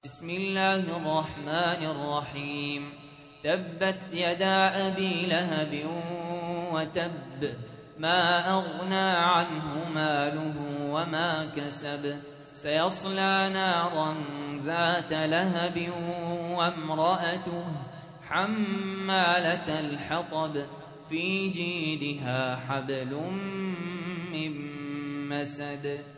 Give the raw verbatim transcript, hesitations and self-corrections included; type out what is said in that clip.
بسم الله الرحمن الرحيم تبت يدا أبي لهب وتب ما أغنى عنه ماله وما كسب سيصلى نارا ذات لهب وامرأته حمالة الحطب في جيدها حبل من مسد